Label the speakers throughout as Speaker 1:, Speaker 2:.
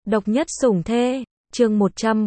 Speaker 1: Độc nhất sủng thê, chương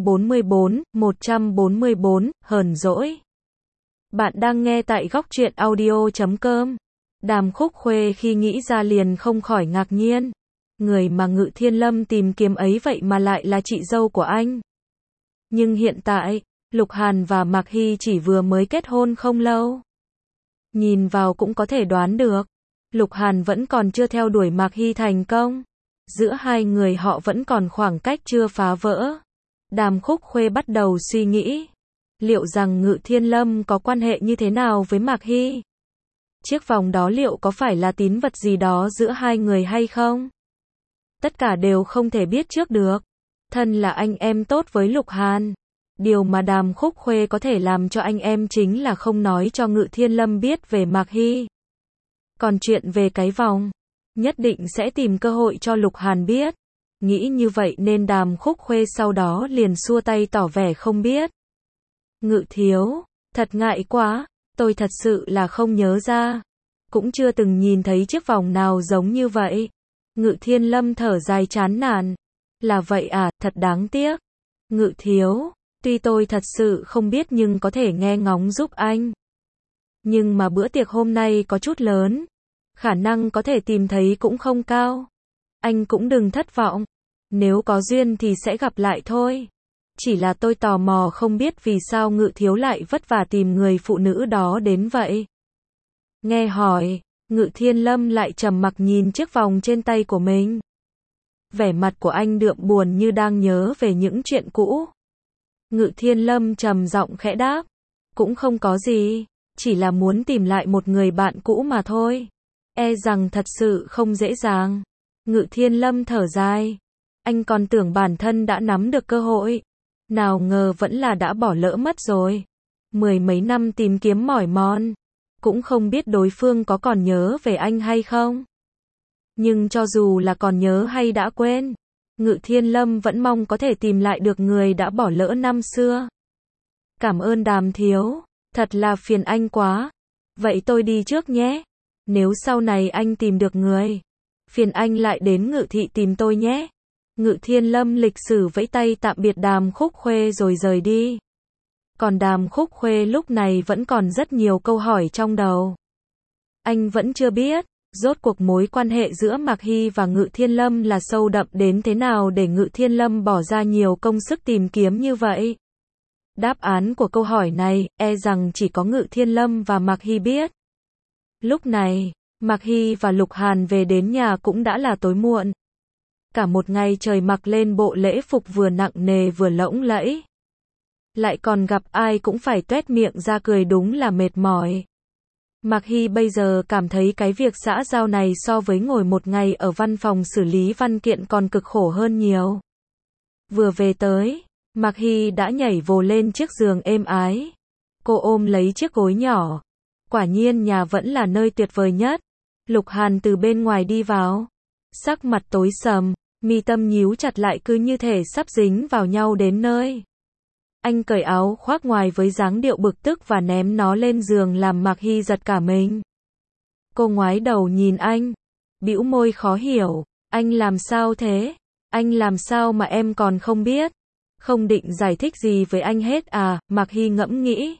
Speaker 1: 144, hờn dỗi. Bạn đang nghe tại góc truyện audio.com. Đàm Khúc Khuê khi nghĩ ra liền không khỏi ngạc nhiên. Người mà Ngự Thiên Lâm tìm kiếm ấy vậy mà lại là chị dâu của anh. Nhưng hiện tại, Lục Hàn và Mạc Hy chỉ vừa mới kết hôn không lâu. Nhìn vào cũng có thể đoán được, Lục Hàn vẫn còn chưa theo đuổi Mạc Hy thành công. Giữa hai người họ vẫn còn khoảng cách chưa phá vỡ. Đàm Khúc Khuê bắt đầu suy nghĩ, liệu rằng Ngự Thiên Lâm có quan hệ như thế nào với Mạc Hy? Chiếc vòng đó liệu có phải là tín vật gì đó giữa hai người hay không? Tất cả đều không thể biết trước được. Thân là anh em tốt với Lục Hàn, điều mà Đàm Khúc Khuê có thể làm cho anh em chính là không nói cho Ngự Thiên Lâm biết về Mạc Hy. Còn chuyện về cái vòng, nhất định sẽ tìm cơ hội cho Lục Hàn biết. Nghĩ như vậy nên Đàm Khúc Khuê sau đó liền xua tay tỏ vẻ không biết. Ngự thiếu, thật ngại quá, tôi thật sự là không nhớ ra. Cũng chưa từng nhìn thấy chiếc vòng nào giống như vậy. Ngự Thiên Lâm thở dài chán nản. Là vậy à, thật đáng tiếc. Ngự thiếu, tuy tôi thật sự không biết nhưng có thể nghe ngóng giúp anh. Nhưng mà bữa tiệc hôm nay có chút lớn. Khả năng có thể tìm thấy cũng không cao. Anh cũng đừng thất vọng. Nếu có duyên thì sẽ gặp lại thôi. Chỉ là tôi tò mò không biết vì sao Ngự thiếu lại vất vả tìm người phụ nữ đó đến vậy. Nghe hỏi, Ngự Thiên Lâm lại trầm mặc nhìn chiếc vòng trên tay của mình. Vẻ mặt của anh đượm buồn như đang nhớ về những chuyện cũ. Ngự Thiên Lâm trầm giọng khẽ đáp. Cũng không có gì, chỉ là muốn tìm lại một người bạn cũ mà thôi. E rằng thật sự không dễ dàng. Ngự Thiên Lâm thở dài. Anh còn tưởng bản thân đã nắm được cơ hội. Nào ngờ vẫn là đã bỏ lỡ mất rồi. Mười mấy năm tìm kiếm mỏi mòn. Cũng không biết đối phương có còn nhớ về anh hay không. Nhưng cho dù là còn nhớ hay đã quên, Ngự Thiên Lâm vẫn mong có thể tìm lại được người đã bỏ lỡ năm xưa. Cảm ơn Đàm thiếu, thật là phiền anh quá. Vậy tôi đi trước nhé. Nếu sau này anh tìm được người, phiền anh lại đến Ngự thị tìm tôi nhé. Ngự Thiên Lâm lịch sử vẫy tay tạm biệt Đàm Khúc Khuê rồi rời đi. Còn Đàm Khúc Khuê lúc này vẫn còn rất nhiều câu hỏi trong đầu. Anh vẫn chưa biết, rốt cuộc mối quan hệ giữa Mạc Hy và Ngự Thiên Lâm là sâu đậm đến thế nào để Ngự Thiên Lâm bỏ ra nhiều công sức tìm kiếm như vậy. Đáp án của câu hỏi này, e rằng chỉ có Ngự Thiên Lâm và Mạc Hy biết. Lúc này, Mạc Hy và Lục Hàn về đến nhà cũng đã là tối muộn. Cả một ngày trời mặc lên bộ lễ phục vừa nặng nề vừa lỗng lẫy. Lại còn gặp ai cũng phải tuét miệng ra cười, đúng là mệt mỏi. Mạc Hy bây giờ cảm thấy cái việc xã giao này so với ngồi một ngày ở văn phòng xử lý văn kiện còn cực khổ hơn nhiều. Vừa về tới, Mạc Hy đã nhảy vồ lên chiếc giường êm ái. Cô ôm lấy chiếc gối nhỏ. Quả nhiên nhà vẫn là nơi tuyệt vời nhất. Lục Hàn từ bên ngoài đi vào. Sắc mặt tối sầm, mi tâm nhíu chặt lại cứ như thể sắp dính vào nhau đến nơi. Anh cởi áo khoác ngoài với dáng điệu bực tức và ném nó lên giường làm Mạc Hy giật cả mình. Cô ngoái đầu nhìn anh, bĩu môi khó hiểu. Anh làm sao thế? Anh làm sao mà em còn không biết? Không định giải thích gì với anh hết à? Mạc Hy ngẫm nghĩ.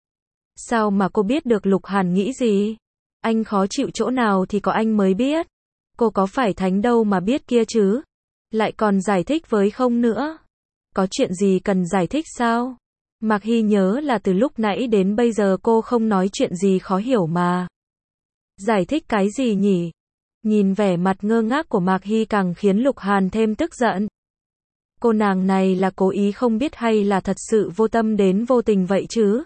Speaker 1: Sao mà cô biết được Lục Hàn nghĩ gì? Anh khó chịu chỗ nào thì có anh mới biết. Cô có phải thánh đâu mà biết kia chứ? Lại còn giải thích với không nữa. Có chuyện gì cần giải thích sao? Mạc Hy nhớ là từ lúc nãy đến bây giờ cô không nói chuyện gì khó hiểu mà. Giải thích cái gì nhỉ? Nhìn vẻ mặt ngơ ngác của Mạc Hy càng khiến Lục Hàn thêm tức giận. Cô nàng này là cố ý không biết hay là thật sự vô tâm đến vô tình vậy chứ?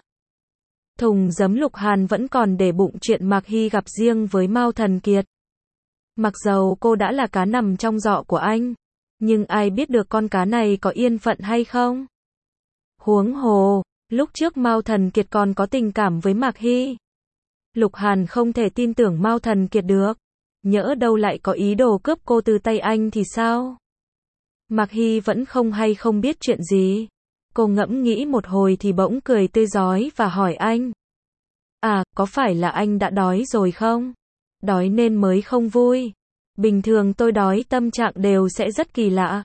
Speaker 1: Thùng giấm Lục Hàn vẫn còn để bụng chuyện Mạc Hy gặp riêng với Mao Thần Kiệt. Mặc dầu cô đã là cá nằm trong giọ của anh, nhưng ai biết được con cá này có yên phận hay không? Huống hồ, lúc trước Mao Thần Kiệt còn có tình cảm với Mạc Hy. Lục Hàn không thể tin tưởng Mao Thần Kiệt được. Nhỡ đâu lại có ý đồ cướp cô từ tay anh thì sao? Mạc Hy vẫn không hay không biết chuyện gì. Cô ngẫm nghĩ một hồi thì bỗng cười tươi rói và hỏi anh. À, có phải là anh đã đói rồi không? Đói nên mới không vui. Bình thường tôi đói tâm trạng đều sẽ rất kỳ lạ.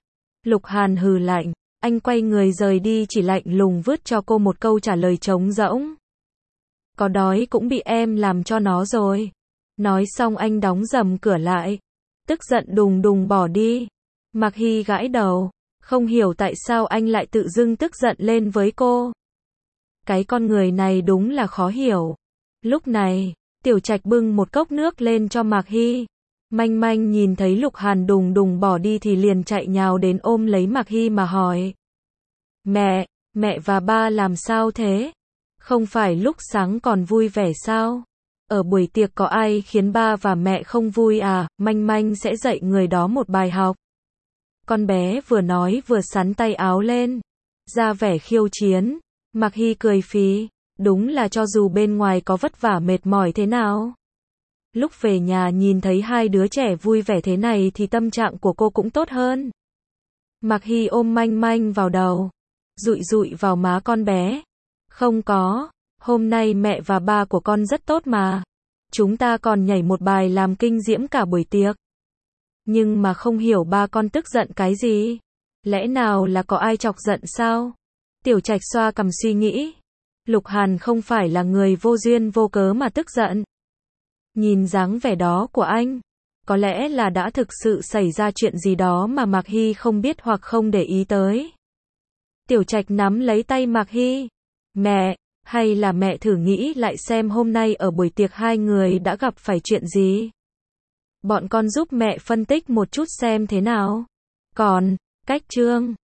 Speaker 1: Lục Hàn hừ lạnh, anh quay người rời đi chỉ lạnh lùng vứt cho cô một câu trả lời trống rỗng. Có đói cũng bị em làm cho nó rồi. Nói xong anh đóng rầm cửa lại. Tức giận đùng đùng bỏ đi. Mạc Hy gãi đầu. Không hiểu tại sao anh lại tự dưng tức giận lên với cô. Cái con người này đúng là khó hiểu. Lúc này, Tiểu Trạch bưng một cốc nước lên cho Mạc Hy. Manh Manh nhìn thấy Lục Hàn đùng đùng bỏ đi thì liền chạy nhào đến ôm lấy Mạc Hy mà hỏi. Mẹ và ba làm sao thế? Không phải lúc sáng còn vui vẻ sao? Ở buổi tiệc có ai khiến ba và mẹ không vui à? Manh Manh sẽ dạy người đó một bài học. Con bé vừa nói vừa xắn tay áo lên, ra vẻ khiêu chiến. Mạc Hy cười phì, đúng là cho dù bên ngoài có vất vả mệt mỏi thế nào. Lúc về nhà nhìn thấy hai đứa trẻ vui vẻ thế này thì tâm trạng của cô cũng tốt hơn. Mạc Hy ôm Manh Manh vào đầu, dụi dụi vào má con bé. Không có, hôm nay mẹ và ba của con rất tốt mà. Chúng ta còn nhảy một bài làm kinh diễm cả buổi tiệc. Nhưng mà không hiểu ba con tức giận cái gì? Lẽ nào là có ai chọc giận sao? Tiểu Trạch xoa cằm suy nghĩ. Lục Hàn không phải là người vô duyên vô cớ mà tức giận. Nhìn dáng vẻ đó của anh, có lẽ là đã thực sự xảy ra chuyện gì đó mà Mạc Hy không biết hoặc không để ý tới. Tiểu Trạch nắm lấy tay Mạc Hy. Mẹ, hay là mẹ thử nghĩ lại xem hôm nay ở buổi tiệc hai người đã gặp phải chuyện gì? Bọn con giúp mẹ phân tích một chút xem thế nào. Còn, cách chương